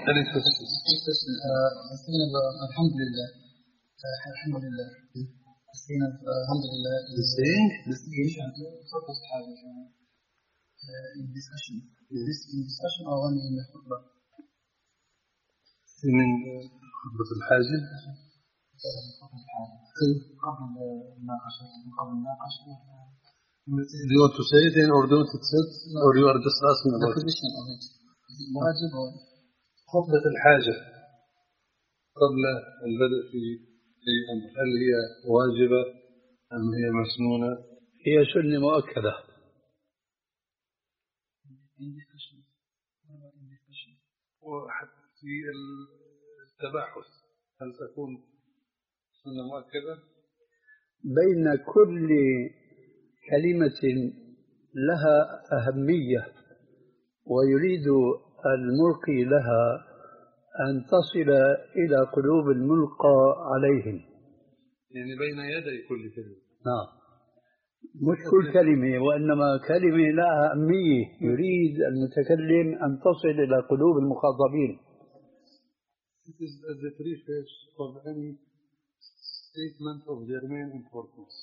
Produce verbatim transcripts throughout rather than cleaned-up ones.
Any questions? الحمد لله الحمد لله الحمد لله saying focus in discussion this in discussion or only in the khutbah من خطبة الحاجة قبل المناقشة قبل المناقشة Do you want to say it in or do it sit or you are just asking the about it? position of it is it واجب or خطبة الحاجة قبل البدء في أي أمر هل هي واجبة أم هي مسنونة؟ هي سنة مؤكدة. in discussion in discussion وحتى في التباحث هل تكون سنة مؤكدة؟ بين كل كلمة لها أهمية ويريد الملقي لها أن تصل إلى قلوب الملقى عليهم. يعني بين يدي كل كلمة. نعم. مش كل كلمة وإنما كلمة لها أهمية يريد المتكلم أن تصل إلى قلوب المخاطبين. It is as a preface of any statement of their main importance.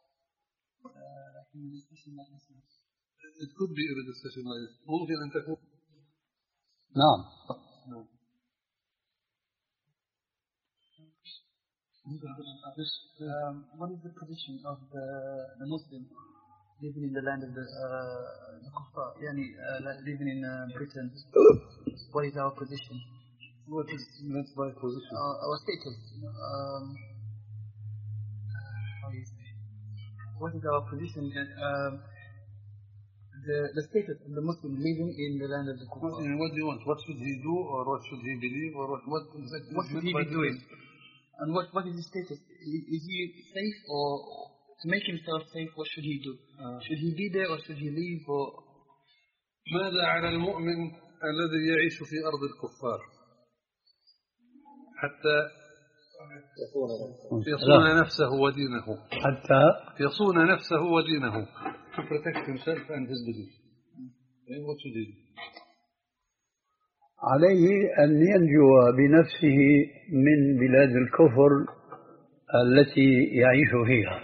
لكن discussion like this It could be a discussion like this. ممكن أن تكون. نعم. Um, what is the position of the, the Muslim living in the land of the uh, the Kuffar, yani, uh, like living in uh, Britain? What is our position? What is meant by position? Uh, our status. Um, how do you say? What is our position? Um, the the status of the Muslim living in the land of the Kuffar. What, what do you want? What should he do, or what should he believe, or what? What, what should he be doing? And what, what is his status? Is, is he safe, or to make himself safe, what should he do? Uh, should he be there or should he leave? Or ماذا على المؤمن الذي يعيش في أرض الكفار حتى يصون نفسه ودينه حتى يصون نفسه ودينه to protect himself and his belief. What should he do? عليه أن ينجو بنفسه من بلاد الكفر التي يعيش فيها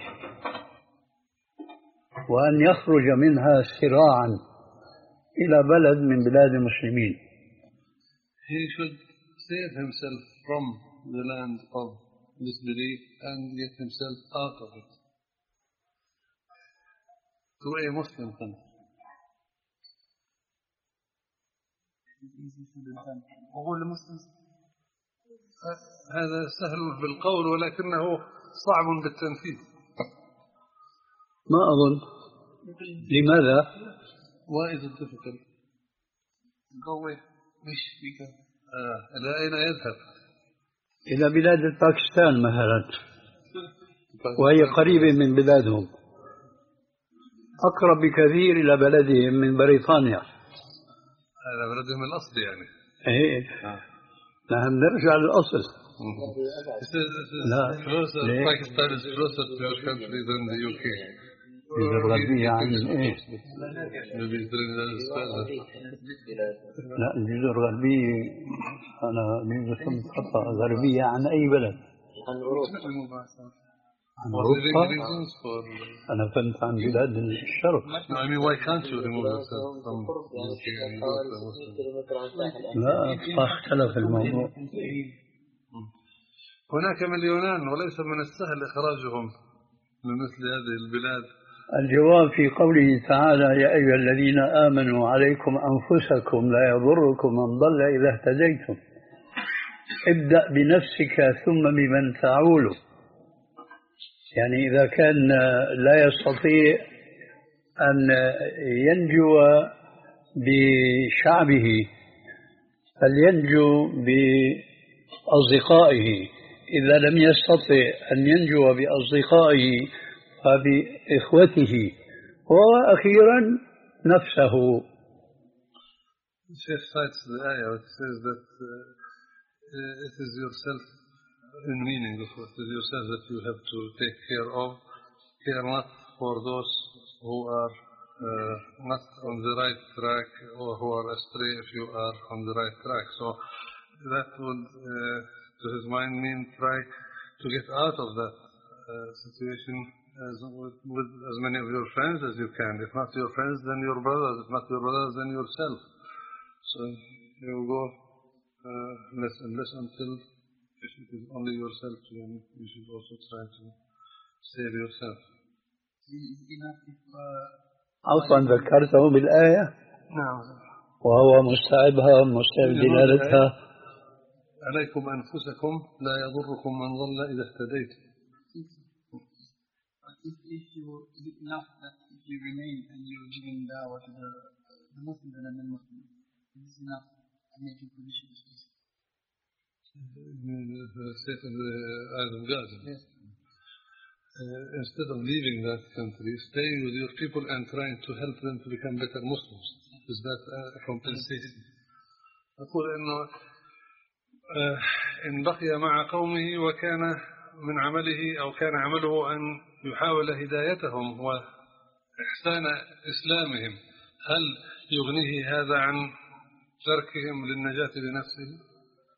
وأن يخرج منها سراعا إلى بلد من بلاد المسلمين. He should save himself from the land of disbelief and get himself out of it to a Muslim country. وهو المسلم هذا سهل بالقول ولكنه صعب بالتنفيذ. ما أظن. لماذا؟ Why is it difficult? Go where? Which speaker? آه. إلى أين يذهب؟ إلى بلاد باكستان مثلا وهي قريبة من بلادهم أقرب بكثير إلى بلدهم من بريطانيا. هذا بلدهم الأصل يعني. إيه. نحن نرجع للأصل. لا. Pakistan is closer to your country than the U K. الجزر الغربية عن إيه؟ لا الجزر الغربية أنا الجزر فهمت خطأ غربية عن أي بلد؟ عن أوروبا. عن أوروبا؟ أنا فهمت عن بلاد الشرق. I mean, why can't you remove yourself from U K and go to Muslim? لا اختلف الموضوع. هناك مليونان وليس من السهل إخراجهم من مثل هذه البلاد. الجواب في قوله تعالى يا أيها الذين آمنوا عليكم أنفسكم لا يضركم من ضل إذا اهتديتم ابدأ بنفسك ثم بمن تعول. يعني إذا كان لا يستطيع أن ينجو بشعبه فلينجو بأصدقائه، إذا لم يستطع أن ينجو بأصدقائه فبإخوته، وأخيرا نفسه. Sheikh cites the ayah which says that uh, it is yourself, in meaning of it is yourself that you have to take care of, care not for those who are uh, not on the right track or who are astray if you are on the right track. So that would, uh, to his mind, mean try to get out of that uh, situation as, with, with as many of your friends as you can. If not your friends, then your brothers. If not your brothers, then yourself. So you go uh, less and less until if it is only yourself, then you should also try to save yourself. عفوا ذكرته بالآية نعم. وهو مستعبها مستعب دلالتها. عليكم أنفسكم لا يضركم من ضل إذا اهتديت. If, if you, is it enough that if you remain and you're giving dawah to the, the Muslims and the non-Muslims, is this enough to make your position peaceful? State of the Isle of Gaza. Yes. Uh, instead of leaving that country, stay with your people and trying to help them to become better Muslims. Is that a compensation? أقول إنه إن بقي مع قومه وكان من عمله أو كان عمله أن يحاول هدايتهم وإحسان إسلامهم، هل يغنيه هذا عن تركهم للنجاة بنفسه؟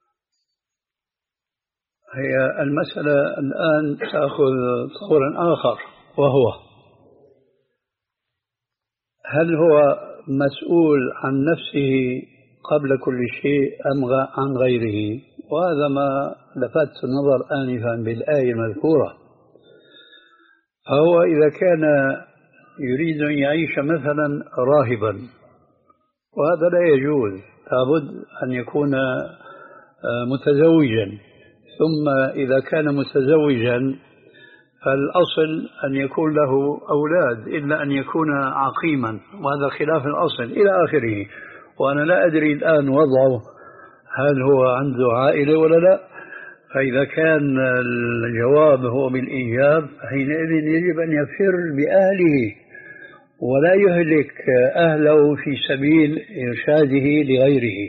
هي المسألة الآن تأخذ طورا آخر، وهو هل هو مسؤول عن نفسه قبل كل شيء أم عن غيره؟ وهذا ما لفت النظر آنفا بالآية المذكورة. فهو إذا كان يريد أن يعيش مثلا راهبا، وهذا لا يجوز، لابد أن يكون متزوجا، ثم إذا كان متزوجا فالأصل أن يكون له أولاد إلا أن يكون عقيما، وهذا خلاف الأصل إلى آخره. وأنا لا أدري الآن وضعه هل هو عنده عائلة ولا لا. فإذا كان الجواب هو بالإيجاب حينئذ يجب أن يفر بأهله ولا يهلك أهله في سبيل إرشاده لغيره.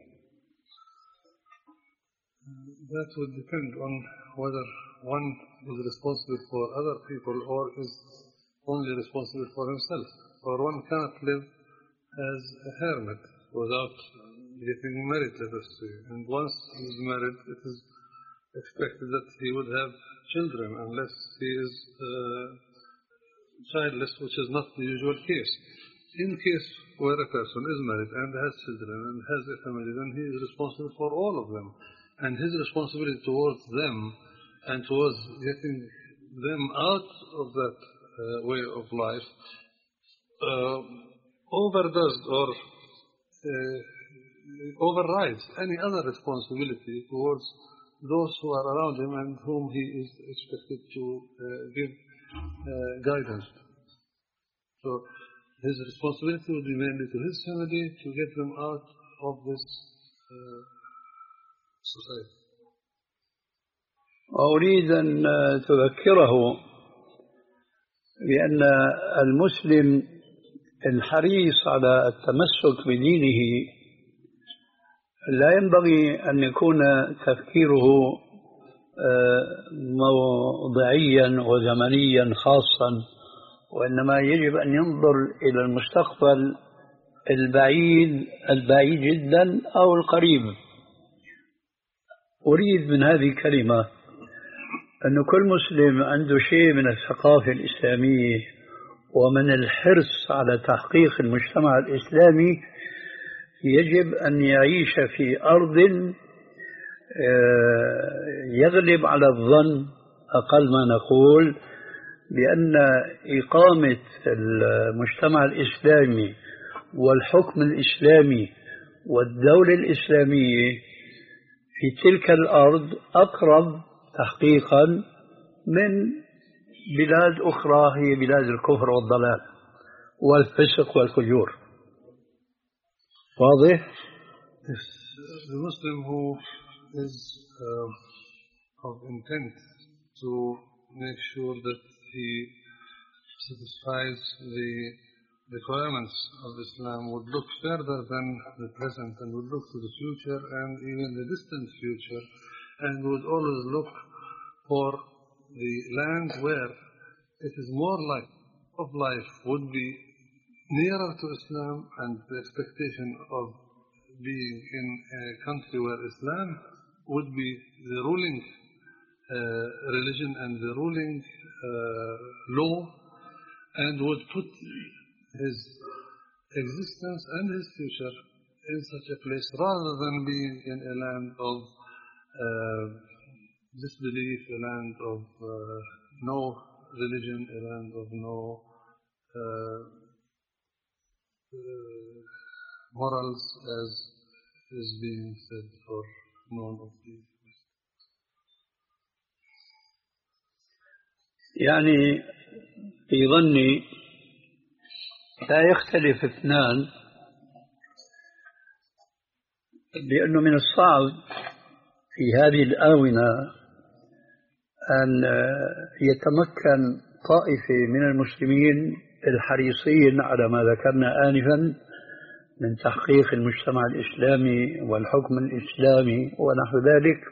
That would depend on whether one is responsible for other people or is only responsible for himself. Or one cannot live as a hermit without getting married, let us say. And once he is married, it is expected that he would have children unless he is uh, childless, which is not the usual case. In case where a person is married and has children and has a family, then he is responsible for all of them. And his responsibility towards them and towards getting them out of that uh, way of life uh, overdoes or uh, overrides any other responsibility towards those who are around him and whom he is expected to uh, give uh, guidance. So his responsibility will be mainly to his family to get them out of this uh, society. وأريد أن تذكره بأن المسلم الحريص على التمسك بدينه لا ينبغي أن يكون تفكيره موضعيا وزمنيا خاصا، وإنما يجب أن ينظر إلى المستقبل البعيد البعيد جدا أو القريب. أريد من هذه الكلمة أن كل مسلم عنده شيء من الثقافة الإسلامية ومن الحرص على تحقيق المجتمع الإسلامي يجب أن يعيش في أرض يغلب على الظن أقل ما نقول بأن إقامة المجتمع الإسلامي والحكم الإسلامي والدولة الإسلامية في تلك الأرض أقرب تحقيقا من بلاد أخرى هي بلاد الكفر والضلال والفسق والفجور. واضح؟ The Muslim who is uh, of intent to make sure that he satisfies the requirements of Islam would look further than the present and would look to the future and even the distant future, and would always look for the land where it is more like of life would be nearer to Islam, and the expectation of being in a country where Islam would be the ruling uh, religion and the ruling uh, law, and would put his existence and his future in such a place rather than being in a land of uh, disbelief, a land of uh, no religion, a land of no uh, uh, morals, as is being said for none of these. يعني في ظني لا يختلف اثنان، لأنه من الصعب في هذه الآونة أن يتمكن طائفة من المسلمين الحريصين على ما ذكرنا آنفا من تحقيق المجتمع الإسلامي والحكم الإسلامي ونحو ذلك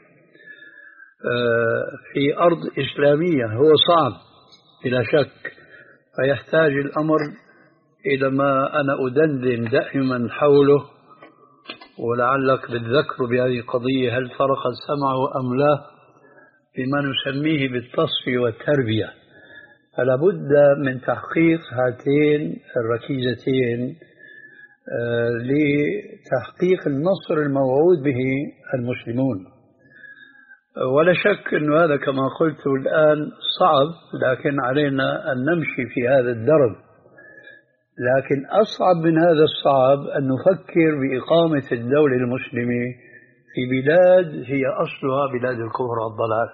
في أرض إسلامية. هو صعب بلا شك، فيحتاج الأمر إلى ما أنا أدندن دائما حوله، ولعلك بالذكر بهذه القضية هل فرق سمعه أم لا، بما نسميه بالتصفية والتربية. فلا بد من تحقيق هاتين الركيزتين لتحقيق النصر الموعود به المسلمون. ولا شك أن هذا كما قلت الآن صعب، لكن علينا أن نمشي في هذا الدرب. لكن أصعب من هذا الصعب أن نفكر بإقامة الدولة المسلمة في بلاد هي أصلها بلاد الكفر والضلال.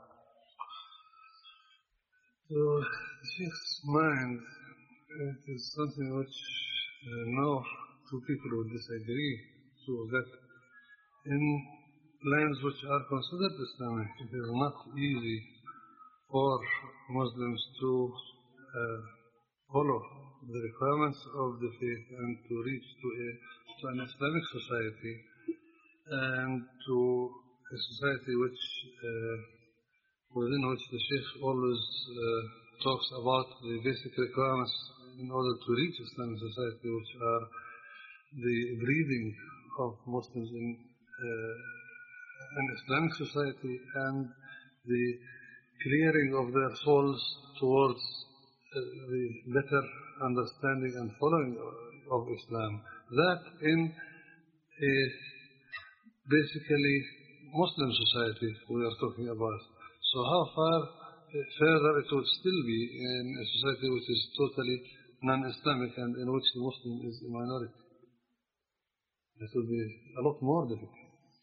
So, the Sheikh's mind, it is something which uh, no two people would disagree, so that in lands which are considered Islamic, it is not easy for Muslims to uh, follow the requirements of the faith and to reach to, a, to an Islamic society, and to a society which uh, within which the Sheikh always uh, talks about the basic requirements in order to reach Islamic society, which are the breeding of Muslims in uh, an Islamic society and the clearing of their souls towards uh, the better understanding and following of Islam. That in a basically Muslim society we are talking about. So how far further it would still be in a society which is totally non-Islamic and in which the Muslim is a minority? It would be a lot more difficult.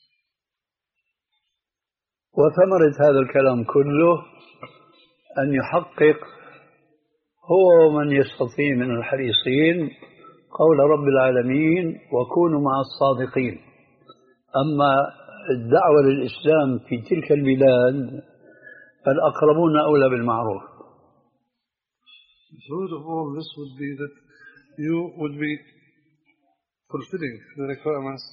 وثمرة هذا الكلام كله أن يحقق هو من يستطيع من الحريصين قول رب العالمين وكونوا مع الصادقين. أما الدعوة للإسلام في تلك البلاد فالأقربون أولى بالمعروف. The root of all this would be that you would be fulfilling the requirements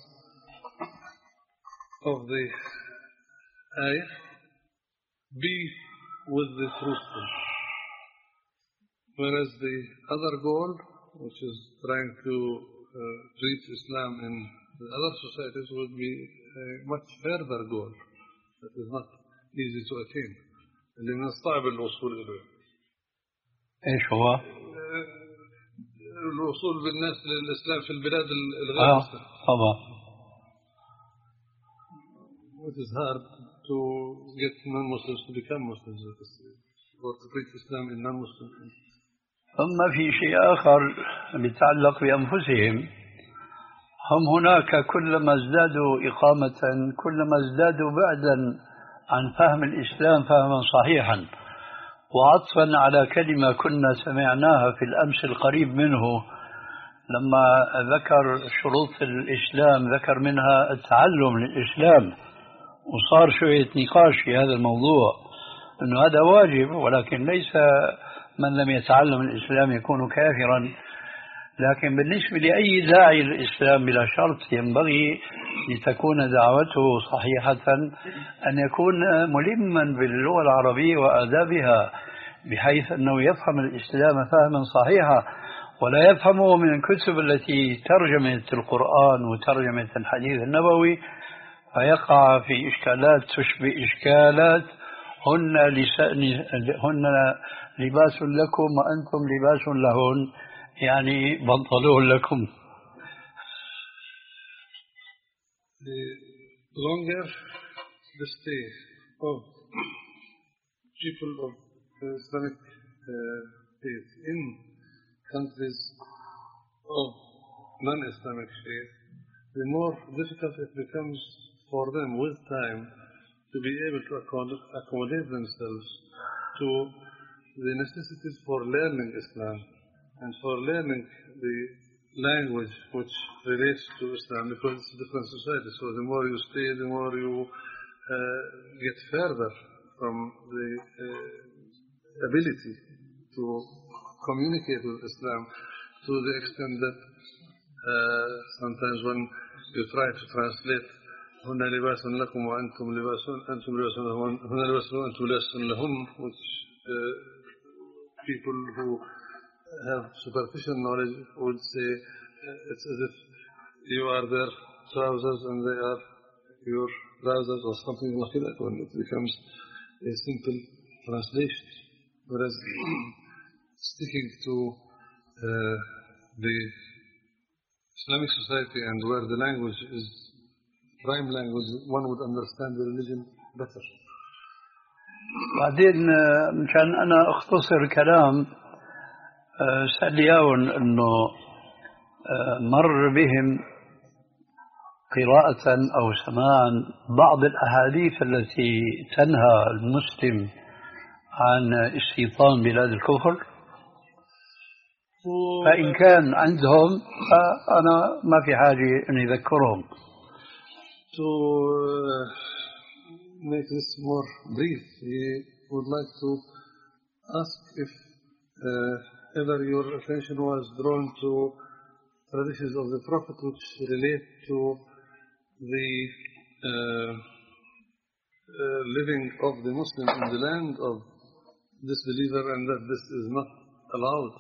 of the ayah, be with the truthful. Whereas the other goal, which is trying to uh, preach Islam in the other societies, would be a much further goal that is not easy to attain. اللي من الصعب الوصول إليه. إيش هو؟ الوصول بالناس للإسلام في البلاد الغير مسلمة. طبعا. It is hard to get non-Muslims to become Muslims or to preach Islam in non-Muslims. ثم في شيء آخر يتعلق بأنفسهم. هم هناك كلما ازدادوا إقامة كلما ازدادوا بعدا عن فهم الإسلام فهما صحيحا. وعطفا على كلمة كنا سمعناها في الأمس القريب منه لما ذكر شروط الإسلام ذكر منها التعلم للإسلام، وصار شوية نقاش في هذا الموضوع أنه هذا واجب، ولكن ليس من لم يتعلم الإسلام يكون كافرا. لكن بالنسبة لأي داعي للإسلام بلا شرط ينبغي لتكون دعوته صحيحة أن يكون ملما باللغة العربية وآدابها بحيث أنه يفهم الإسلام فهما صحيحا. ولا يفهمه من الكتب التي ترجمت القرآن وترجمت الحديث النبوي، فيقع في إشكالات تشبه إشكالات هن لسان هن لباس لكم وأنتم لباس لهن، يعني بنطلون لكم. The longer the stay of people of Islamic uh, faith in countries of non-Islamic faith, the more difficult it becomes for them with time to be able to accommodate themselves to the necessities for learning Islam and for learning the language which relates to Islam, because it's a different society. So the more you stay, the more you uh, get further from the uh, ability to communicate with Islam, to the extent that uh, sometimes when you try to translate هن لباس لكم وأنتم لباس أنتم لباس لهم هن لباس وأنتم لباس لهم, which uh, people who have superficial knowledge would say uh, it's as if you are their trousers and they are your trousers or something like that, when it becomes a simple translation. Whereas sticking to uh, the Islamic society and where the language is prime language, one would understand the religion better. بعدين مشان أنا أختصر كلام سألياون أنه مر بهم قراءة أو سماعا بعض الأحاديث التي تنهى المسلم عن استيطان بلاد الكفر، فإن كان عندهم فأنا ما في حاجة أن يذكرهم. To uh, make this more brief, he would like to ask if uh, ever your attention was drawn to traditions of the Prophet which relate to the uh, uh, living of the Muslim in the land of disbeliever, and that this is not allowed.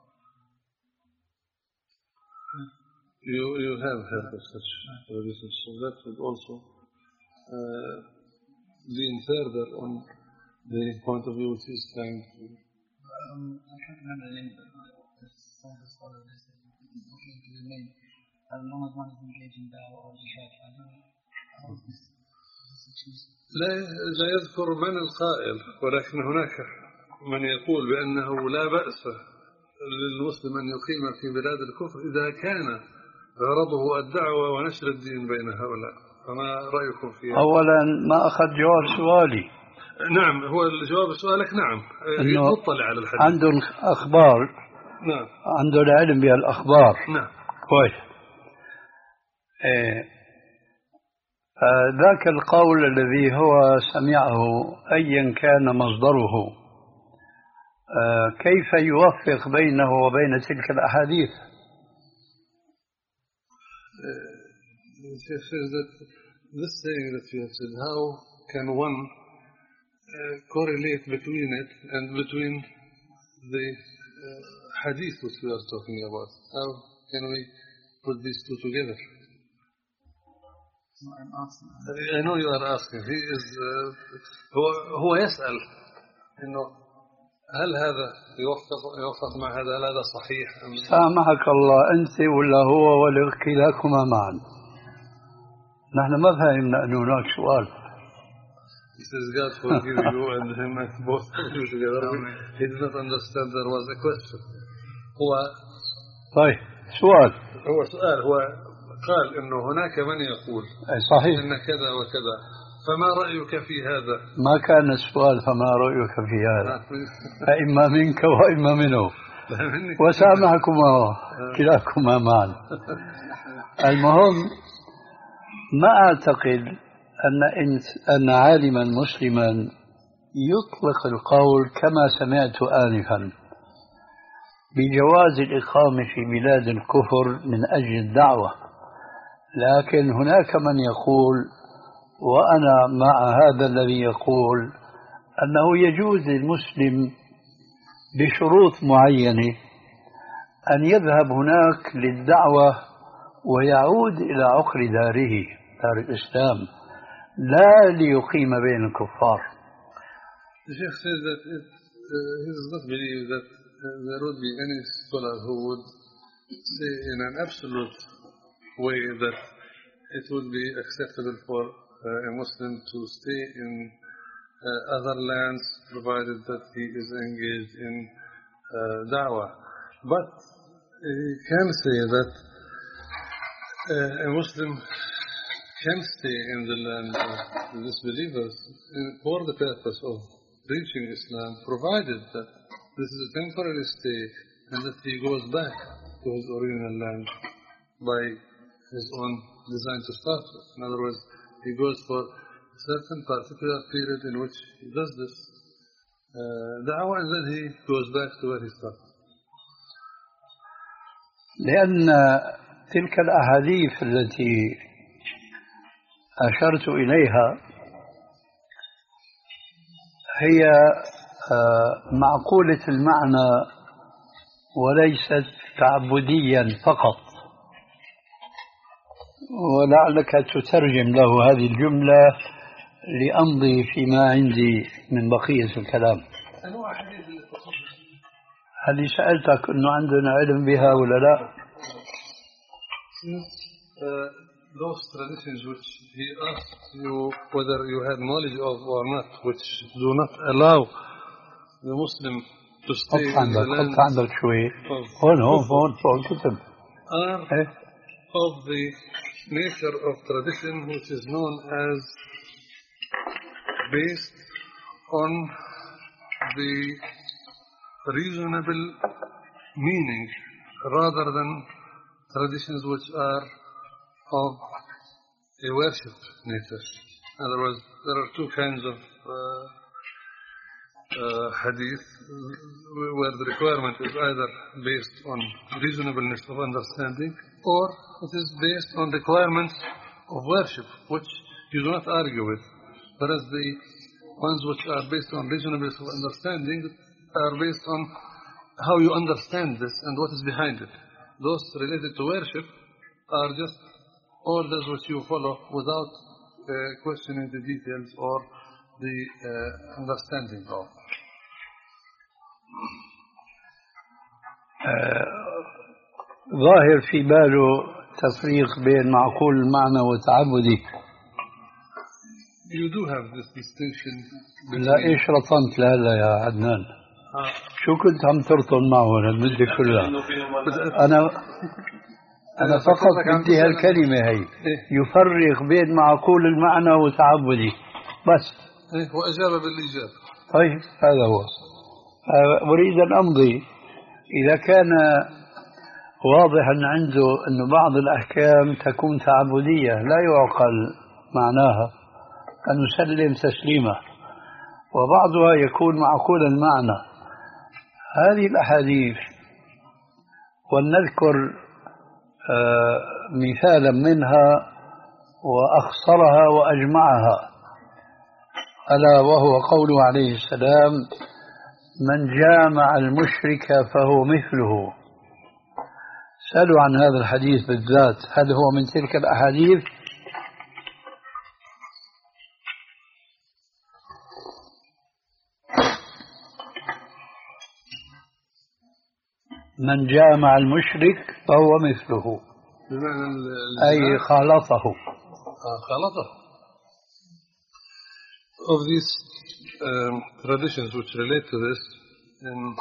You you have heard of such traditions, so that would also uh, lean further on the point of view which is trying to. Um, I can't remember the name, but some of the scholars they said looking into the name, as long as one is engaging dawah or jihad. I don't know how is this this excuse. لا لا يذكر من القائل، ولكن هناك من يقول بأنه لا بأس للمسلم أن يقيم في بلاد الكفر إذا كان غرضه الدعوة ونشر الدين بين هؤلاء. فما رأيكم فيها؟ أولا ما أخذ جواب سؤالي. نعم، هو الجواب سؤالك نعم، نطلع على الحديث. عندهم أخبار. نعم. عندهم علم بالأخبار. نعم. كويس. إيه. ذاك القول الذي هو سمعه أيا كان مصدره، كيف يوفق بينه وبين تلك الأحاديث؟ She says that this saying that you have said, how can one uh, correlate between it and between the uh, hadith which we are talking about? How can we put these two together? No, I'm asking. I know you are asking. He is uh, هو هو يسأل إنه هل هذا يوفق يوفق مع هذا؟ هل هذا صحيح أم؟ سامحك الله، أنت ولا هو ولا كلاكما معا. نحن ما فهمنا أن هناك سؤال. He says God forgive you and him and both of you together. He did not understand there was a question. هو طيب سؤال. هو سؤال هو قال إنه هناك من يقول صحيح إن كذا وكذا، فما رأيك في هذا؟ ما كان السؤال فما رأيك في هذا، فإما منك وإما منه، وسامحكما كلاكما معا. المهم ما أعتقد أن أن عالما مسلما يطلق القول كما سمعت آنفا بجواز الإقامة في بلاد الكفر من أجل الدعوة، لكن هناك من يقول، وأنا مع هذا الذي يقول، أنه يجوز للمسلم بشروط معينة أن يذهب هناك للدعوة ويعود إلى عقر داره دار الإسلام لا ليقيم بين الكفار. The Sheikh says that it, uh, he does not believe that uh, there would be any scholar who would say in an absolute way that it would be acceptable for uh, a Muslim to stay in uh, other lands provided that he is engaged in uh, da'wah. But he can say that uh, a Muslim can stay in the land of the disbelievers for the purpose of preaching Islam, provided that this is a temporary stay and that he goes back to his original land by his own design to start with. In other words, he goes for a certain particular period in which he does this uh, da'wah and then he goes back to where he started. لأن تلك الأحاديث التي أشرت إليها هي معقولة المعنى وليست تعبديا فقط، ولعلك تترجم له هذه الجملة لأمضي فيما عندي من بقية الكلام. هل سألتك أنه عندنا علم بها ولا لا؟ Uh, those traditions which he asked you whether you had knowledge of or not, which do not allow the Muslim to stay in the land عندك شوي هون هون هون فوق الكتب are of the nature of tradition which is known as based on the reasonable meaning rather than traditions which are of a worship nature. In other words, there are two kinds of uh, uh, hadith where the requirement is either based on reasonableness of understanding or it is based on requirements of worship, which you do not argue with. Whereas the ones which are based on reasonableness of understanding are based on how you understand this and what is behind it. Those related to worship are just orders which you follow without uh, questioning the details or the uh, understanding of. ظاهر في باله تفريق بين معقول المعنى وتعبدي. You do have this distinction. لا إيش رطنت لهلا يا عدنان؟ شو كنت عم ترطن معه المدة كلها؟ أنا أنا فقط بدي هالكلمة هي يفرق بين معقول المعنى وتعبدي بس. وأجاب بالإجابة. طيب هذا هو. أريد أن أمضي إذا كان واضحا عنده أن بعض الأحكام تكون تعبدية لا يعقل معناها أن نسلم تسليمة، وبعضها يكون معقول المعنى. هذه الأحاديث ولنذكر آه مثالا منها وأخصرها وأجمعها، ألا وهو قوله عليه السلام: من جامع المشرك فهو مثله. سألوا عن هذا الحديث بالذات، هل هو من تلك الأحاديث؟ من جامع المشرك فهو مثله أي خالطه. خالطه. Of these um, traditions which relate to this, and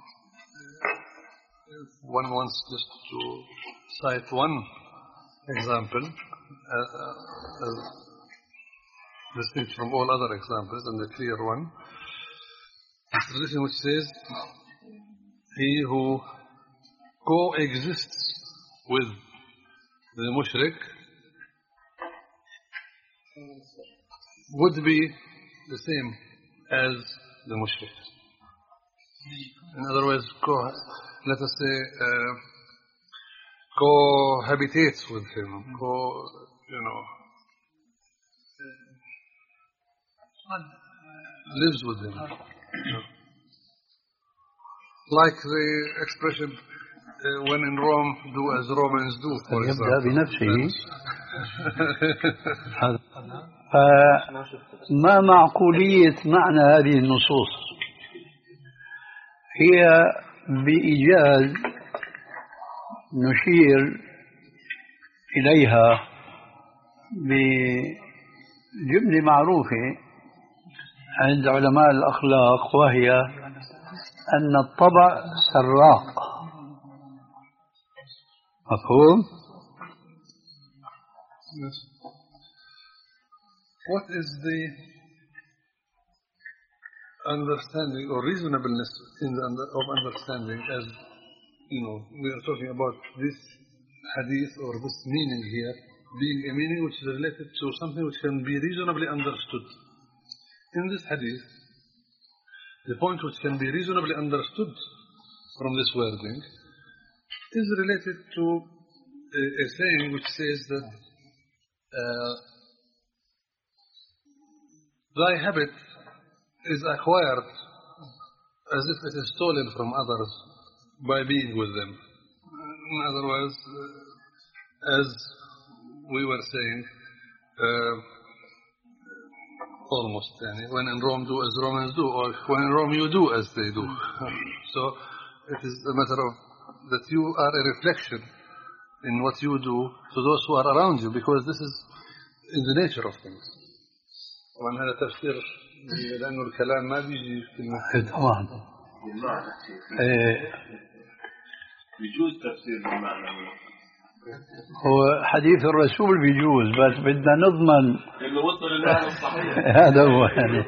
one wants just to cite one example uh, uh, as distinct from all other examples, and the clear one. A tradition which says, he who coexists with the mushrik would be the same as the mushrik. In other words, co let us say uh, cohabitates with him, co you know lives with him. Like the expression when in Rome, do as Romans do, for يبدأ example. بنفسه. فما معقولية معنى هذه النصوص؟ هي بإيجاز نشير إليها بجملة معروفة عند علماء الأخلاق، وهي أن الطبع سراق. مفهوم؟ Yes. What is the understanding or reasonableness in the under, of understanding, as you know, we are talking about this hadith or this meaning here being a meaning which is related to something which can be reasonably understood. In this hadith, the point which can be reasonably understood from this wording is related to a, a saying which says that uh, thy habit is acquired as if it is stolen from others by being with them. In other words, uh, as we were saying, uh, almost, yani, when in Rome do as Romans do, or when in Rome you do as they do. So it is a matter of that you are a reflection in what you do to those who are around you, because this is in the nature of things. وأن هذا تفسير لأنه الكلام ما بيجي في المعنى. طبعا. بيجوز تفسير المعنى. هو حديث الرسول بيجوز، بس بدنا نضمن إنه وصل المعنى الصحيح. هذا هو يعني.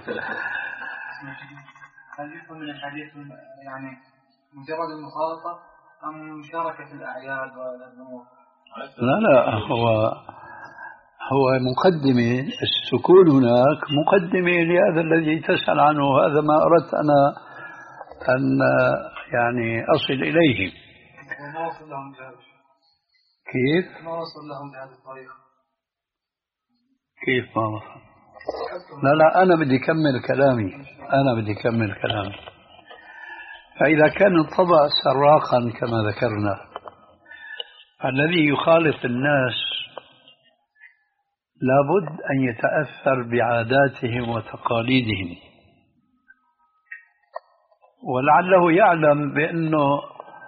هل يكون من الحديث يعني مجرد المخالطة أم مشاركة الأعياد والأمور؟ لا لا، هو هو مقدمة. السكون هناك مقدمة لهذا الذي تسأل عنه. هذا ما أردت أنا أن يعني أصل إليه. وما وصل لهم بهذا. كيف؟ ما وصل لهم بهذه الطريقة. كيف ما وصل؟ لا لا، أنا بدي أكمل كلامي. أنا بدي أكمل كلامي. فإذا كان الطبع سراقا كما ذكرنا، الذي يخالط الناس لابد أن يتأثر بعاداتهم وتقاليدهم، ولعله يعلم بأنه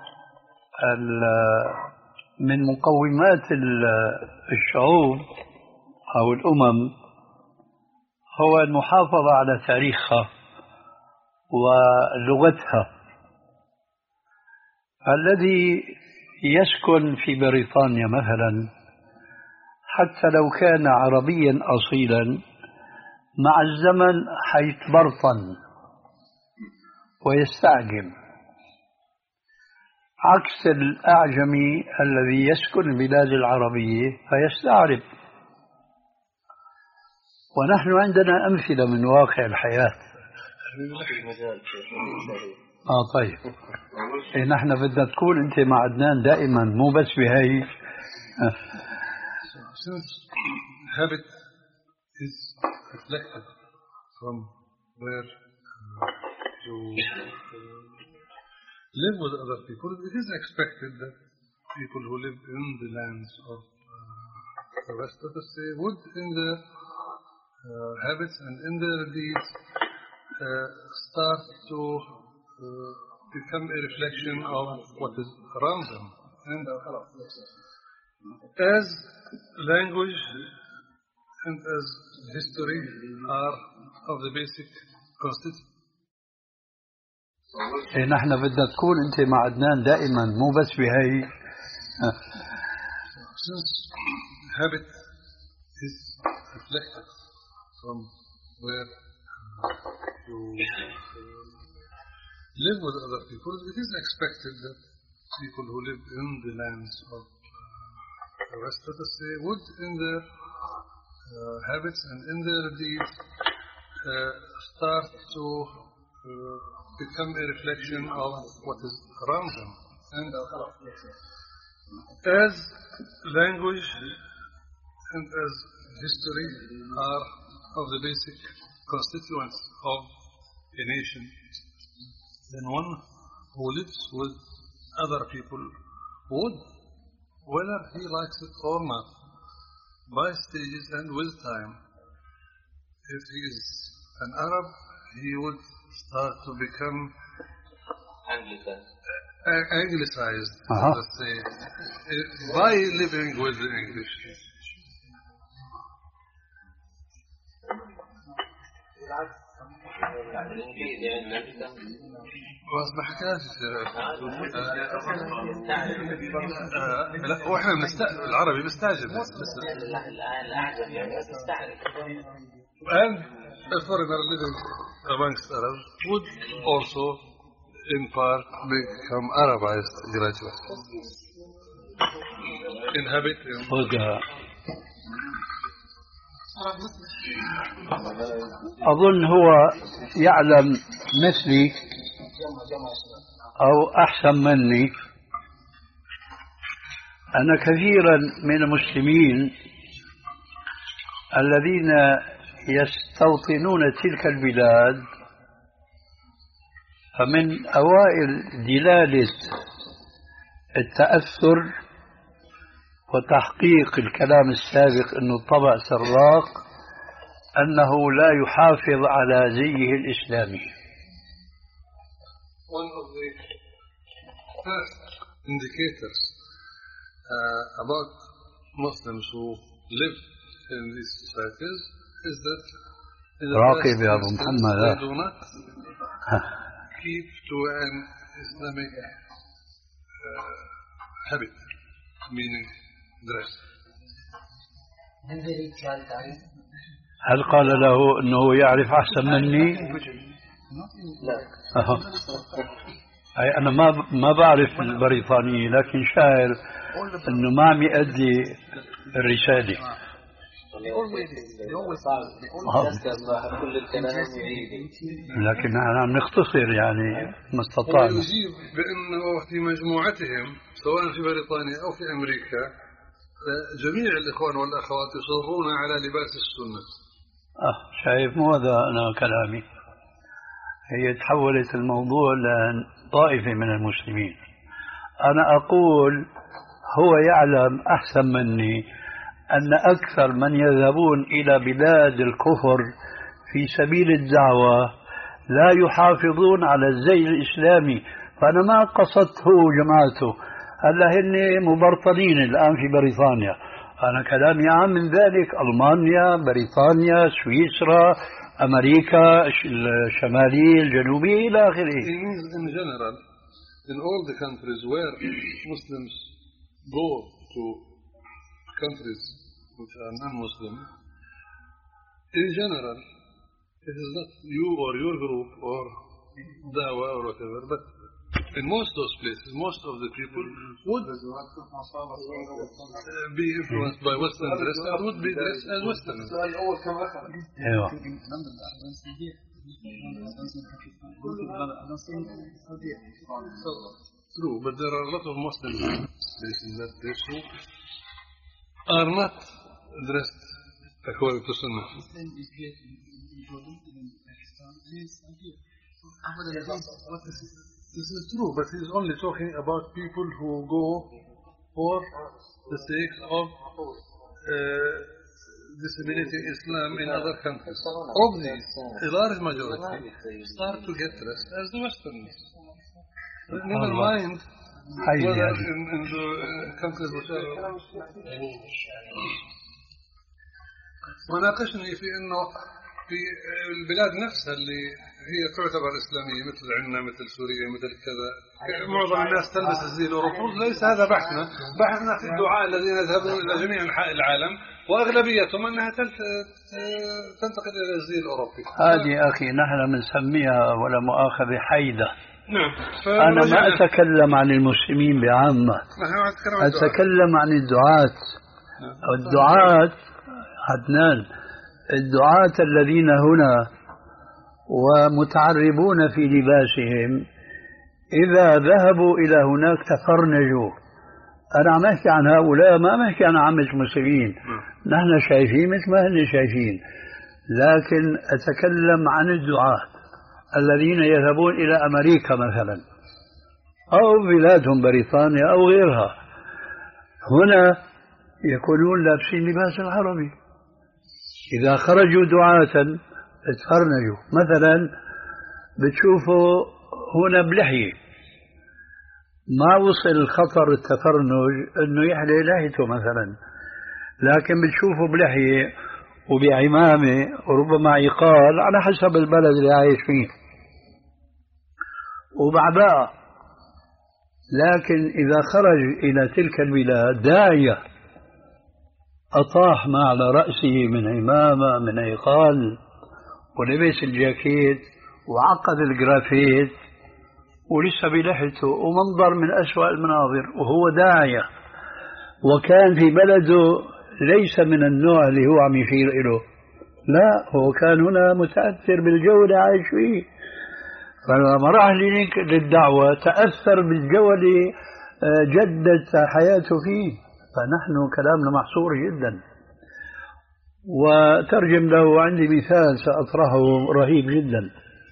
من مقومات الشعوب أو الأمم هو المحافظة على تاريخها ولغتها. الذي يسكن في بريطانيا مثلا، حتى لو كان عربيا أصيلا، مع الزمن حيتبرطن ويستعجم، عكس الأعجمي الذي يسكن البلاد العربية فيستعرب. ونحن عندنا أمثلة من واقع الحياة. آه طيب، إيه نحن بدنا تكون أنت مع عدنان دائما، مو بس بهاي. Since habit is reflected from where uh, you uh, live with other people, it is expected that people who live in the lands of uh, the rest of the say would, in their uh, habits and in their deeds, uh, start to uh, become a reflection of what is around them. And as language and as history are of the basic constitution. إيه نحن بدنا تكون أنت مع عدنان دائما، مو بس بهاي. Since habit is reflected from where you live with other people, it is expected that people who live in the lands of the rest of the say would, in their uh, habits and in their deeds, uh, start to uh, become a reflection of what is around them. And as language and as history are of the basic constituents of a nation, then one who lives with other people would, whether he likes it or not, by stages and with time, if he is an Arab, he would start to become Anglicized. uh, anglicized, Uh-huh. let's say, uh, by living with the English. واصبح كافي. لا واحنا بنستعجب العربي بيستعجب بس الأعجم يعني تستعجب. and a foreigner living amongst Arabs would also in part become Arabized gradually. Inhabit in أظن هو يعلم مثلي أو أحسن مني أن كثيرا من المسلمين الذين يستوطنون تلك البلاد فمن أوائل دلالة التأثر وتحقيق الكلام السابق أنه الطبع سراق أنه لا يحافظ على زيه الإسلامي. One of the first indicators uh, about Muslims who live in these societies is that in the راقب first يا أبو instance, محمد. they do not keep to an Islamic uh, habit, meaning dress. هل قال له أنه يعرف أحسن مني؟ لا. أي أنا ما ما بعرف البريطانية لكن شاعر أنه ما عم يؤدي الرسالة. كل الكلام لكن نحن عم نختصر يعني ما استطعنا. ويجيب بأنه في مجموعتهم سواء في بريطانيا أو في أمريكا جميع الإخوان والأخوات يصرون على لباس السنة. آه شايف مو هذا أنا كلامي. هي تحولت الموضوع لطائفة من المسلمين. أنا أقول هو يعلم أحسن مني أن أكثر من يذهبون إلى بلاد الكفر في سبيل الدعوة لا يحافظون على الزي الإسلامي. فأنا ما قصدته جماعته هلا هن مبرطنين الآن في بريطانيا. أنا كلامي عام من ذلك ألمانيا، بريطانيا، سويسرا، أمريكا الشمالية، الجنوبية إلى آخره. In general, in all the countries where Muslims go to countries which are non-Muslim, in general, it is not you or your group or dawah or whatever, but in most of those places, most of the people would uh, be influenced by Western dress and would be dressed as Westerners. True, but there are a lot of Muslims in that place who are not dressed according to Sunnah. This is true, but he's only talking about people who go for the sake of uh, disseminating Islam in other countries. Of these, a large majority start to get dressed as the Westerners. Never mind whether in, in the countries which are... وناقشني في انه في البلاد نفسها اللي هي تعتبر اسلاميه مثل عندنا مثل سوريا مثل كذا معظم الناس تلبس الزي الاوروبي. ليس هذا بحثنا، بحثنا في الدعاء الذين يذهبون الى جميع انحاء العالم واغلبيتهم انها تنتقل الى الزي الاوروبي. هذه اخي نحن بنسميها ولا مؤاخذه حيده. نعم. انا ما اتكلم عن المسلمين بعامه، اتكلم عن الدعاة. الدعاة عدنان، الدعاة الذين هنا ومتعربون في لباسهم إذا ذهبوا إلى هناك تفرنجوا. أنا عم أحكي عن هؤلاء، ما عم أحكي عن عامة المسلمين. نحن شايفين مثل ما هن شايفين، لكن أتكلم عن الدعاة الذين يذهبون إلى أمريكا مثلا أو بلادهم بريطانيا أو غيرها. هنا يكونون لابسين لباس العربي. إذا خرجوا دعاة اتفرنجوا، مثلا بتشوفوا هنا بلحية، ما وصل خطر التفرنج انه يحلي لحيته مثلا، لكن بتشوفوا بلحية وبعمامة وربما عقال على حسب البلد اللي عايش فيه وبعباءة. لكن إذا خرج إلى تلك البلاد داعية أطاح ما على رأسه من عمامة من عقال ولبس الجاكيت وعقد الجرافيت ولسه بلحيته ومنظر من أسوأ المناظر وهو داعية، وكان في بلده ليس من النوع اللي هو عم يشير إله، لا هو كان هنا متأثر بالجو اللي عايش فيه، فلما راح لينك للدعوة تأثر بالجو اللي جدت حياته فيه. فنحن كلامنا محصور جدا. وترجم له عندي مثال سأطرحه رهيب جدا.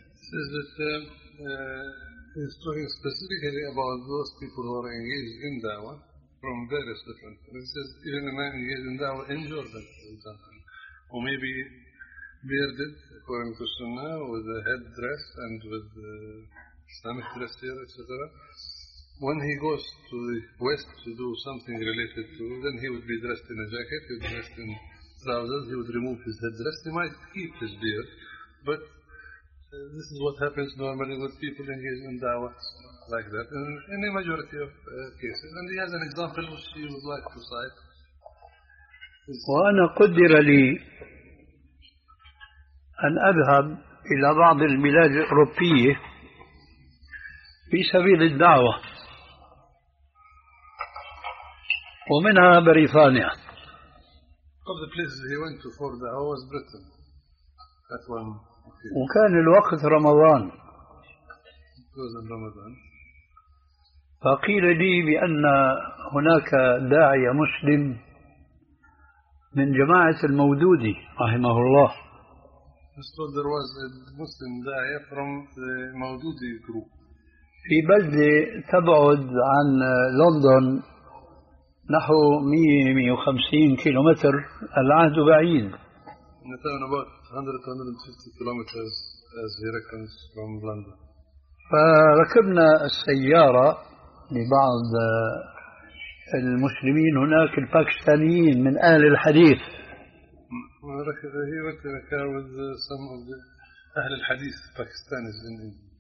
He's talking specifically about those people who are engaged in da'wah from various different. He says even a man engaged in da'wah in Jordan, for example, who may be bearded according to Sunnah with a head dress and with uh, Islamic dress here, et cetera. When he goes to the west to do something related to, then he would be dressed in a jacket, he would be dressed in trousers, he would remove his headdress. He might keep his beard, but Uh, this is what happens normally with people engaged in da'wah like that in, in a majority of uh, cases. And he has an example which he would like to cite. وأنا قدر لي أن أذهب إلى بعض البلاد الأوروبية في سبيل الدعوة، ومنها بريطانيا. Of the places he went to for da'wah was Britain. That one. وكان الوقت رمضان، فقيل لي بأن هناك داعية مسلم من جماعة المودودي رحمه الله. في بلدة تبعد عن لندن نحو مئة مئة وخمسين كيلومتر، العهد بعيد. one hundred to one hundred fifty kilometers as he reckons from London. فركبنا السيارة لبعض المسلمين هناك الباكستانيين من أهل الحديث. He went in a car with some of the أهل الحديث Pakistanis in India.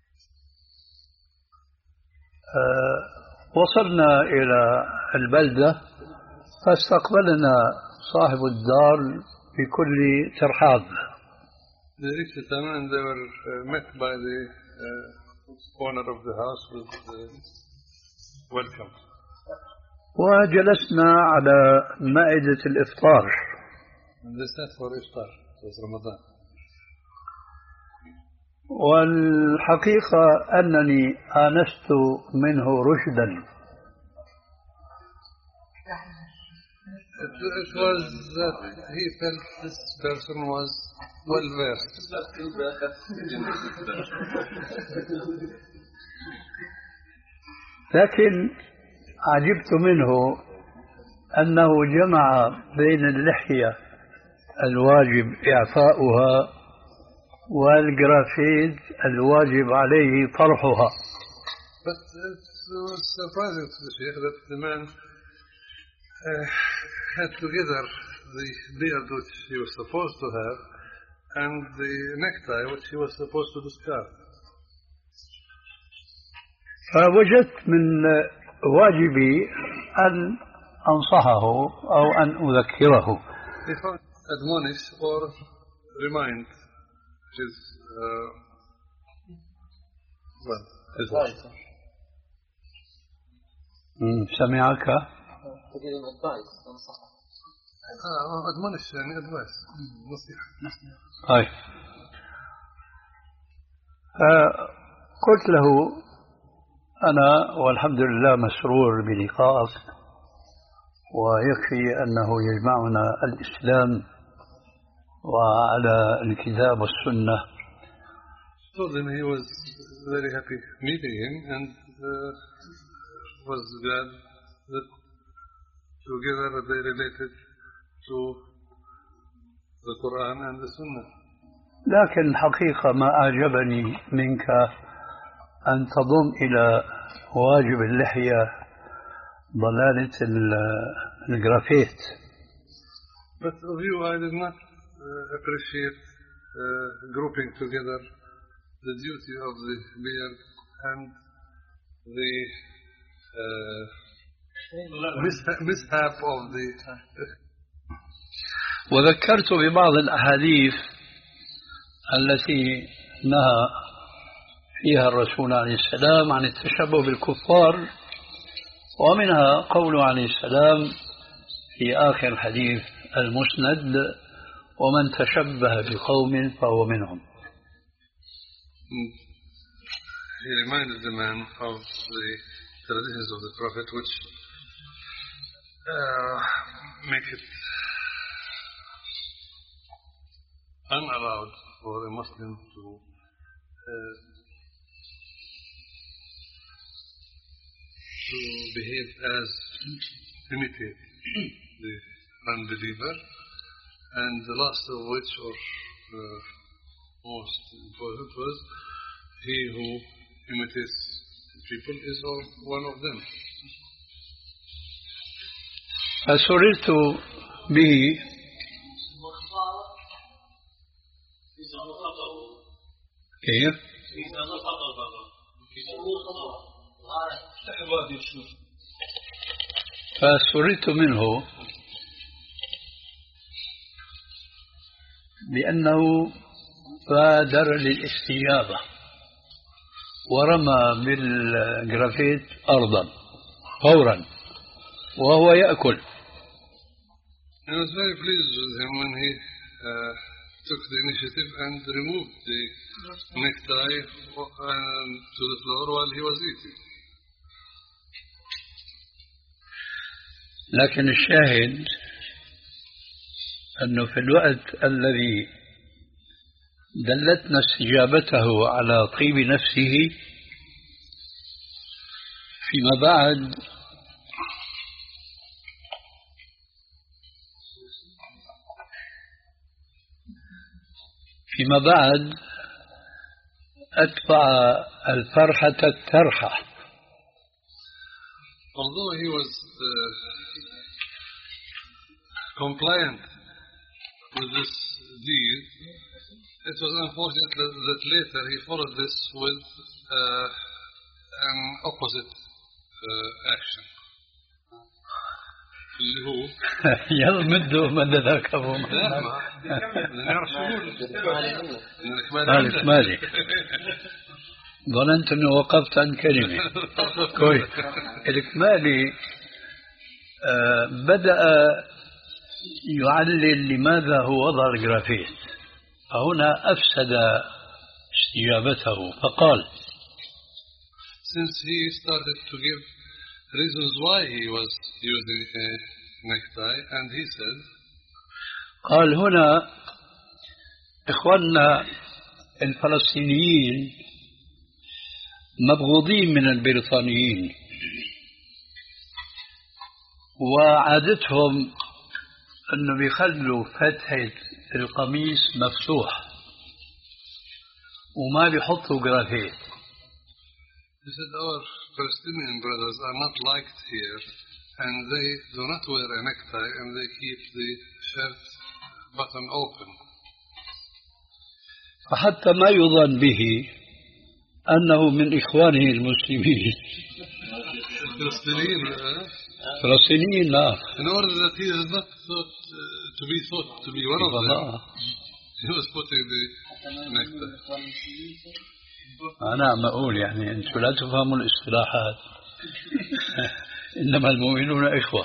وصلنا إلى البلدة فاستقبلنا صاحب الدار بكل ترحاب. They reached the town and they were uh, met by the uh, owner of the house with uh, welcome. وجلسنا على مائدة الإفطار. And they sat for iftar. It was Ramadan. والحقيقة أنني آنست منه رشدا. It, it was that he felt this person was well versed. لكن عجبت منه أنه جمع بين اللحية الواجب إعفاؤها والجرافيت الواجب عليه طرحها. But it was surprising to the Sheikh that the man uh, had together the beard which he was supposed to have and the necktie which he was supposed to discard. فوجدت من واجبي أن أنصحه أو أن أذكره. If I admonish or remind his uh, well his wife. سمعك؟ تريد advice تنصحه. آه admonish يعني advice نصيحة. أي. قلت له أنا والحمد لله مسرور بلقائك ويكفي أنه يجمعنا الإسلام وعلى الكتاب والسنة. Told him he was very happy meeting him and uh, was glad that together they related to the Quran and the Sunnah. لكن الحقيقة ما أعجبني منك أن تضم إلى واجب اللحية ضلالة الجرافيت. But of you I did not uh, appreciate uh, grouping together the duty of the beard and the uh, mishap of the وذكرت ببعض الأحاديث التي نهى فيها الرسول عليه السلام عن التشبه بالكفار، ومنها قوله عليه السلام في آخر حديث المسند: ومن تشبه بقوم فهو منهم. He reminded the man of the traditions of the Prophet, which uh, make it unallowed for a Muslim to uh, to behave as imitate the unbeliever, and the last of which, or uh, most important, was he who imitates people is one of them. فسررت به كيف؟ فسررت منه بأنه بادر للاستجابة ورمى بالجرافيت أرضا فورا وهو يأكل. I was very pleased with him when he uh, took the initiative and removed the necktie to the floor while he was eating. لكن الشاهد أنه في الوقت الذي دلتنا استجابته على طيب نفسه فيما بعد فيما بعد أتبع الفرحة الترحة. Although he was uh, compliant with this deed, it was unfortunate that, that later he followed this with uh, an opposite uh, action. اللي هو يلا مده مد ذاك أبو لا ما نعرف شو الإكمالي. ظننت أنه وقفت عن كلمة. كويس. الإكمالي آه بدأ يعلل لماذا هو وضع الجرافيت، فهنا أفسد استجابته فقال: since he started to give reasons why he was using a necktie, and he said, قال هنا إخواننا الفلسطينيين مبغوضين من البريطانيين، وعادتهم أنه بيخلوا فتحة القميص مفتوح وما بيحطوا جرافيت. He said, our Palestinian brothers are not liked here, and they do not wear a necktie, and they keep the shirt button open. فحتى ما يظن به أنه من إخوانه المسلمين. Palestinian, فلسطينيين لا. in order that he is not thought uh, to be thought to be one of them, he was putting the necktie. أنا عم أقول يعني أنتم لا تفهموا الاصطلاحات. إنما المؤمنون إخوة.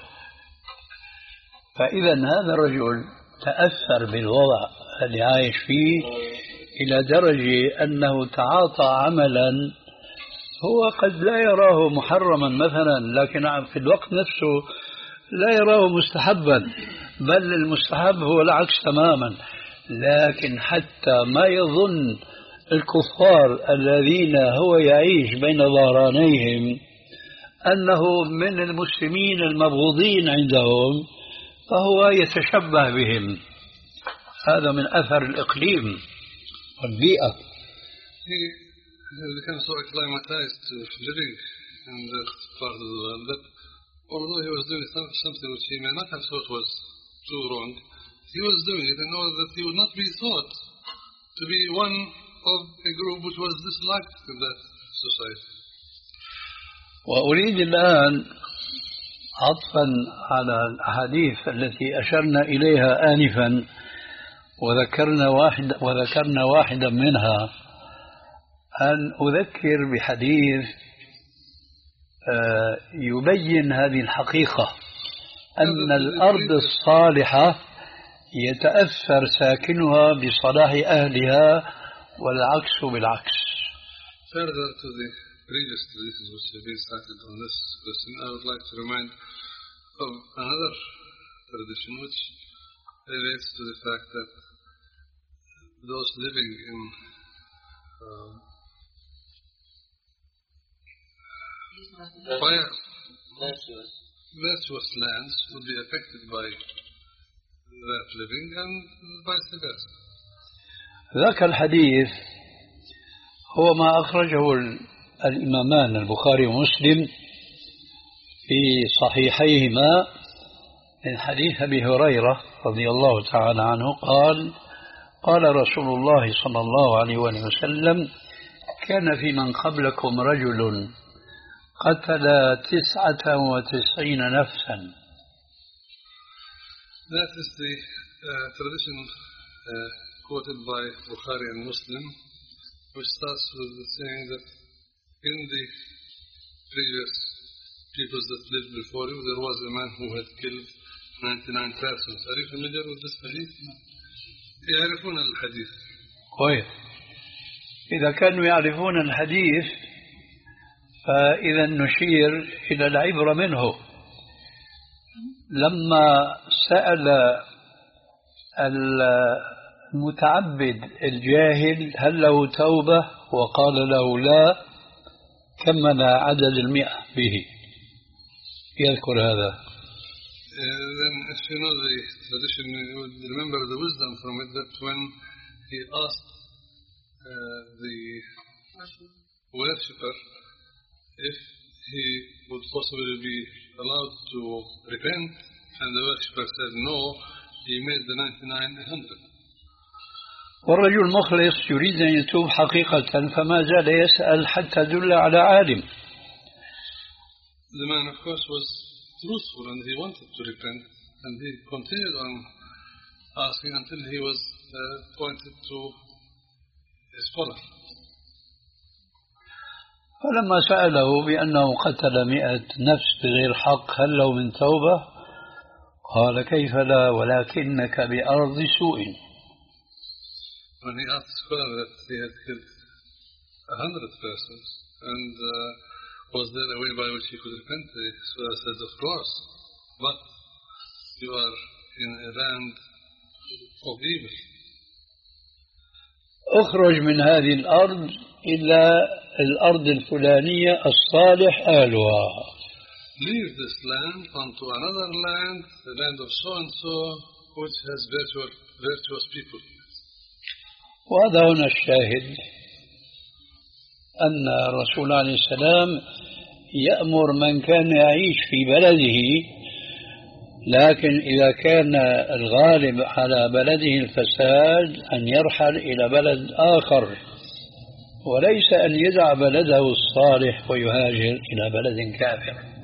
فإذا هذا الرجل تأثر بالوضع اللي عايش فيه إلى درجة أنه تعاطى عملا هو قد لا يراه محرما مثلا، لكن في الوقت نفسه لا يراه مستحبا، بل المستحب هو العكس تماما. لكن حتى ما يظن الكفار الذين هو يعيش بين ظهرانيهم أنه من المسلمين المبغوضين عندهم فهو يتشبه بهم. هذا من أثر الإقليم والبيئة. He has become so acclimatized to living in that part of the world that although he was doing something which he may not have thought was too wrong, he was doing it in order that he would not be thought to be one of a group which was disliked in that society. وأريد الآن عطفا على الأحاديث التي أشرنا إليها آنفا وذكرنا واحد وذكرنا واحدا منها أن أذكر بحديث يبين هذه الحقيقة أن الأرض الصالحة يتأثر ساكنها بصلاح أهلها والعكس بالعكس. Further to the previous traditions which have been cited on this question, I would like to remind of another tradition which relates to the fact that those living in uh, fire, virtuous lands would be affected by that living and vice versa. ذاك الحديث هو ما أخرجه الإمامان البخاري ومسلم في صحيحيهما من حديث أبي هريرة رضي الله تعالى عنه قال قال رسول الله صلى الله عليه وسلم كان في من قبلكم رجل قتل تسعة وتسعين نفسا. That is the uh, tradition uh, quoted by Bukhari and Muslim, which starts with the saying that in the previous peoples that lived before you, there was a man who had killed ninety-nine persons. Are you familiar with this hadith? يعرفون الحديث. كويس. إذا كانوا يعرفون الحديث فإذا نشير إلى العبرة منه. لما سأل المتعبد الجاهل هل له توبة وقال له لا كمل عدد المئة به. يذكر هذا. Uh, then if you know the tradition, you would remember the wisdom from it that when he asked uh, the worshipper if he would possibly be allowed to repent, and the worshipper said no, he made the ninety-nine a hundred. والرجل مخلص يريد أن يتوب حقيقة فما زال يسأل حتى دل على عالم. The man of course was truthful and he wanted to repent, and he continued on asking until he was uh, pointed to a scholar. فلما سأله بأنه قتل مئة نفس بغير حق هل له من توبة قال كيف لا ولكنك بأرض سوء. When he asked the scholar that he had killed a hundred persons and uh, was there a way by which he could repent, the scholar said of course, but you are in a land of evil. اخرج من هذه الأرض إلى الأرض الفلانية الصالح أهلها. Leave this land onto another land, the land of so and so, which has virtuous, virtuous people. وهذا هنا الشاهد أن الرسول عليه السلام يأمر من كان يعيش في بلده، لكن إذا كان الغالب على بلده الفساد أن يرحل إلى بلد آخر، وليس أن يدع بلده الصالح ويهاجر إلى بلد كافر.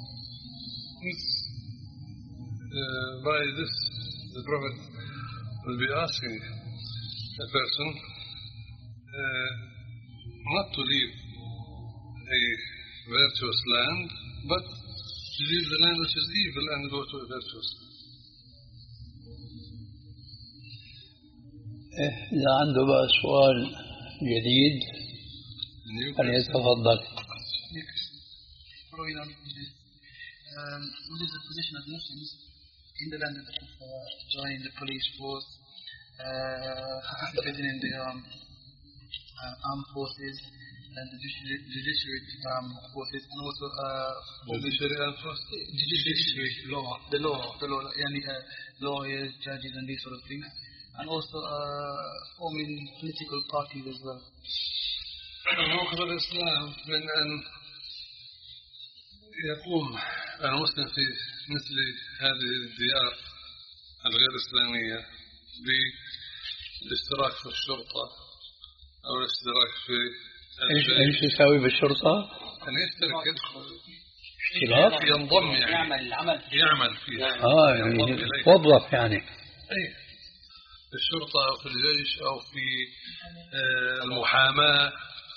Uh, by this, the Prophet will be asking a person uh, not to leave a virtuous land, but to leave the land which is evil and go to a virtuous land. إذا عنده بقى سؤال جديد فليتفضل. Um, what is the position of Muslims in the land of uh, joining the police force, uh, participating in the um, uh, armed forces, and the judiciary, judiciary um, forces, and also uh, judiciary and forces, judiciary law, the law, the law, yani, uh, lawyers, judges, and these sort of things, and also uh, forming political parties as well. موقف الإسلام من أن يقوم المسلم في مثل هذه الديار الغير إسلامية بالاشتراك في الشرطة أو الاشتراك في ايش ايش يسوي بالشرطة؟ أن يشترك يدخل اشتراك ينضم يعني يعمل العمل يعمل فيها اه يعني يوظف يعني أي في الشرطة أو في الجيش أو في المحاماة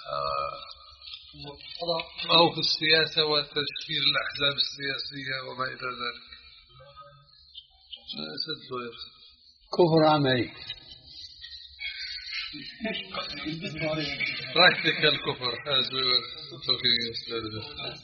أو في السياسة وتشكيل الأحزاب السياسية وما إلى ذلك. كفر عملي practical كفر as we were talking yesterday.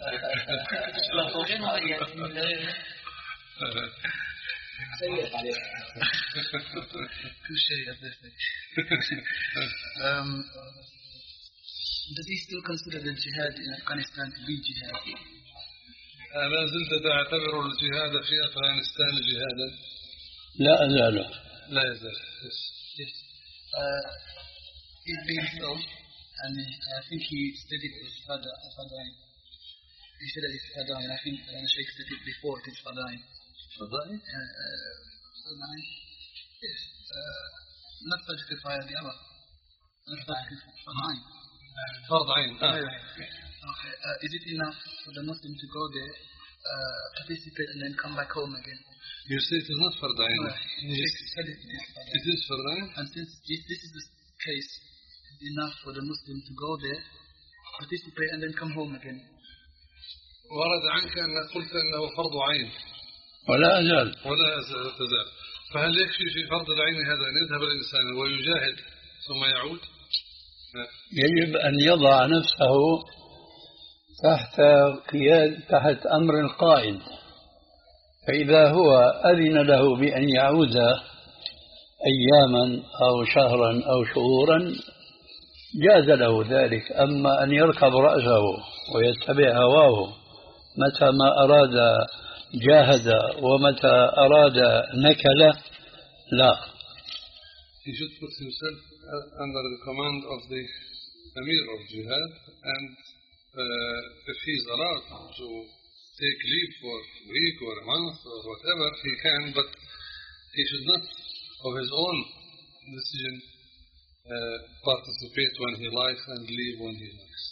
um, does he still consider the jihad in Afghanistan to be jihad? لا زلت تعتبر الجهاد في أفغانستان جهادا؟ لا أزال لا يزال. Yes. Yes. Uh, it being so, and I think he studied with Fada, Fadain. He said that it's Fadain. I think uh, Sheikh said it before, it is Fadain. Fadain? Uh, Fadain? Yes. Uh, not Fajr Fire, the other. Not Fajr Fadain. فرض عين. Okay. Uh, is it enough for the Muslim to go there, uh, participate, and then come back home again? You say it is not فرض عين. Sheikh said it is Fadain. It is فرض عين. And since this, this is the case, it's enough for the Muslim to go there, participate, and then come home again. ورد عنك أن قلت أنه فرض عين. ولا أزال. ولا تزال. فهل يكفي في فرض العين هذا أن يذهب الإنسان ويجاهد ثم يعود؟ يجب أن يضع نفسه تحت قياد تحت أمر القائد، فإذا هو أذن له بأن يعود أياما أو شهرا أو شهورا جاز له ذلك. أما أن يركب رأسه ويتبع هواه متى ما أراد جاهد ومتى أراد نكل، لا. He should put himself under the command of the Amir of Jihad, and uh, if he is allowed to take leave for a week or a month or whatever, he can, but he should not, of his own decision, uh, participate when he likes and leave when he likes.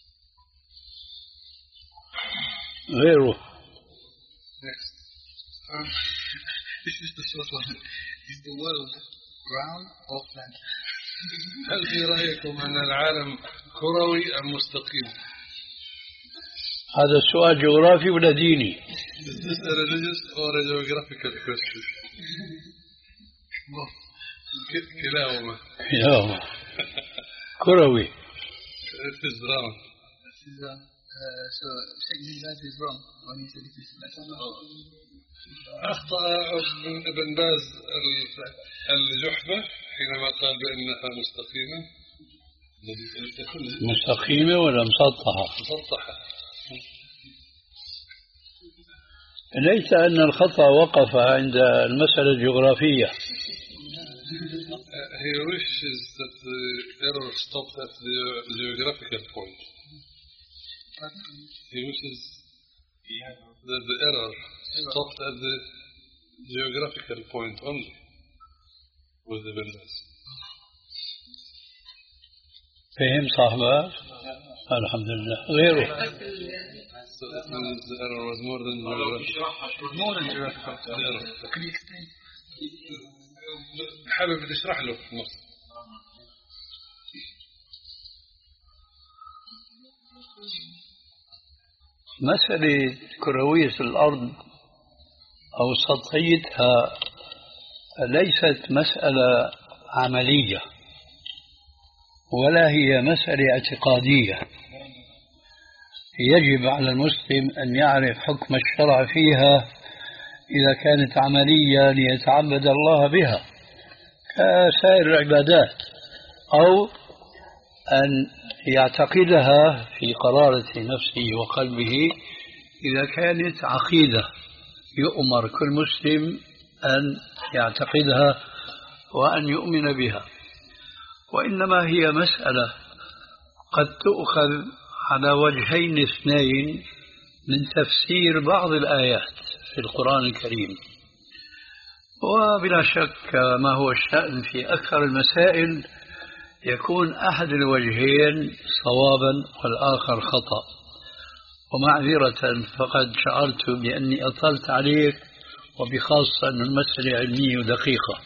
غيره. Next. Um, this is the short one. Is the world round or flat? هل في رأيكم أن العالم كروي أم مستقيم؟ هذا السؤال جغرافي ولا ديني؟ Is this a religious or a geographical question? كلاهما. كلاهما. كروي. It is round. This is uh, uh, so Sheikh Zizat is wrong when he said it is flat. أخطأ ابن باز الجحفة حينما قال بأنها مستقيمة. مستقيمة ولا مسطحة؟ مسطحة. ليس أن الخطأ وقف عند المسألة الجغرافية. He wishes that the error stopped at the geographical point. He wishes that the error stopped at the geographical point only with the Ibn. فهم صاحبه؟ الحمد لله. غيره. So that means the error was more than geographical. More than geographical. Can you explain? حابب تشرح له نص. مسألة كروية الأرض أو سطحيتها ليست مسألة عملية ولا هي مسألة اعتقادية. يجب على المسلم أن يعرف حكم الشرع فيها إذا كانت عملية ليتعبد الله بها كسائر العبادات، أو أن يعتقدها في قرارة نفسه وقلبه إذا كانت عقيدة يؤمر كل مسلم أن يعتقدها وأن يؤمن بها، وإنما هي مسألة قد تؤخذ على وجهين اثنين من تفسير بعض الآيات في القرآن الكريم. وبلا شك ما هو الشأن في أكثر المسائل يكون أحد الوجهين صوابا والآخر خطأ. ومعذرة فقد شعرت بأني أطلت عليك، وبخاصة أن المسألة علمية ودقيقة،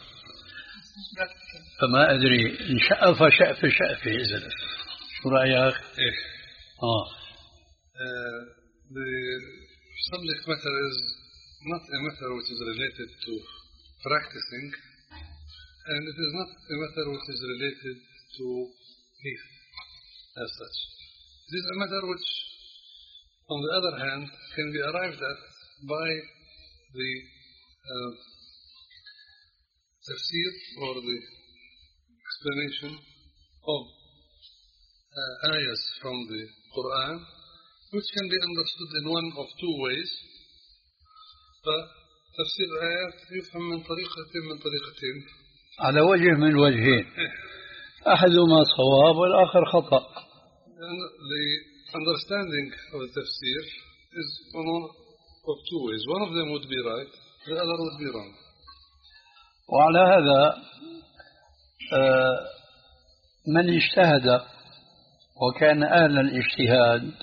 فما أدري إن شأف شأف شأف إذن شو رأيك؟ إيه. آه. Uh, the subject matter is not a matter which is related to practicing, and it is not a matter which is related to faith as such. It is a matter which, on the other hand, can be arrived at by the uh, tafsir or the explanation of uh, ayahs from the Quran, which can be understood in one of two ways. فتفسير الآيات يفهم من طريقتين من طريقتين على وجه من وجهين، أحدهما صواب والآخر خطأ. The understanding of the tafsir is one of two ways. One of them would be right, the other would be wrong. وعلى هذا من اجتهد وكان أهل الاجتهاد،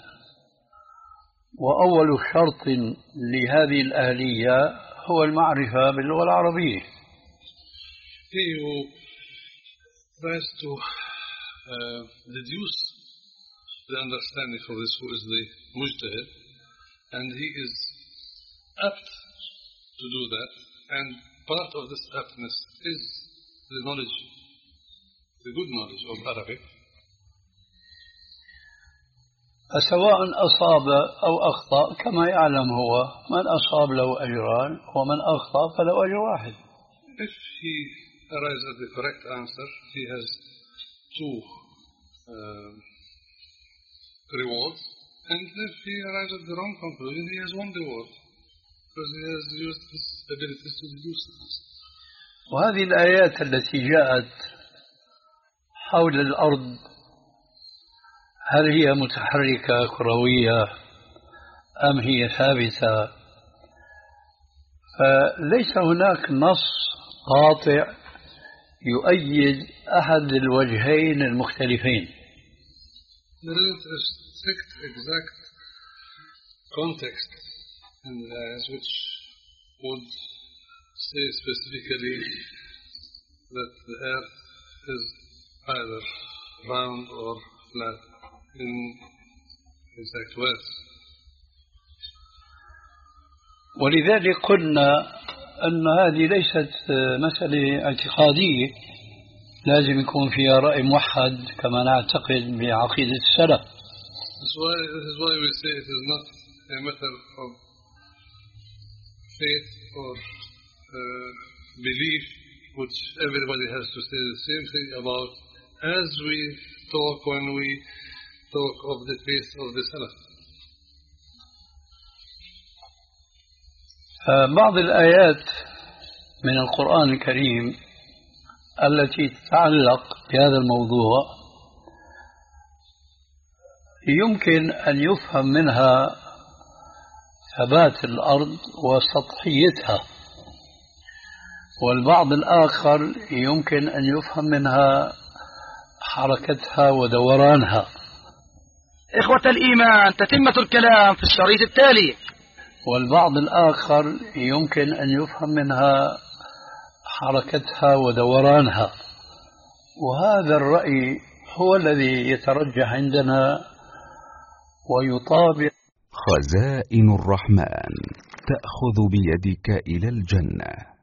وأول شرط لهذه الأهلية هو المعرفة باللغة العربية. He who tries to uh, deduce the understanding of this, who is the mujtahid, and he is apt to do that, and part of this aptness is the knowledge, the good knowledge of Arabic. سواء أصاب أو أخطأ كما يعلم هو، من أصاب له أجران ومن أخطأ فله أجر واحد. If he arrives at the correct answer, he has two uh, rewards, and if he arrives at the wrong conclusion, he has one reward, because he has used his abilities to deduce this. وهذه الآيات التي جاءت حول الأرض هل هي متحركة كروية أم هي ثابتة؟ فليس هناك نص قاطع يؤيد أحد الوجهين المختلفين. There is a strict, exact context in the ayahs which would say specifically that the earth is either round or flat in exact words. ولذلك قلنا أن هذه ليست مسألة اعتقادية لازم يكون فيها رأي موحد كما نعتقد بعقيدة السلف. This is why, this is why we say it is not a matter of faith or uh, belief which everybody has to say the same thing about, as we talk when we talk of the faith of the Salaf. بعض الآيات من القرآن الكريم التي تتعلق بهذا الموضوع يمكن أن يفهم منها ثبات الأرض وسطحيتها، والبعض الآخر يمكن أن يفهم منها حركتها ودورانها. إخوة الإيمان، تتمة الكلام في الشريط التالي. والبعض الآخر يمكن أن يفهم منها حركتها ودورانها، وهذا الرأي هو الذي يترجح عندنا ويطابق. خزائن الرحمن تأخذ بيدك إلى الجنة.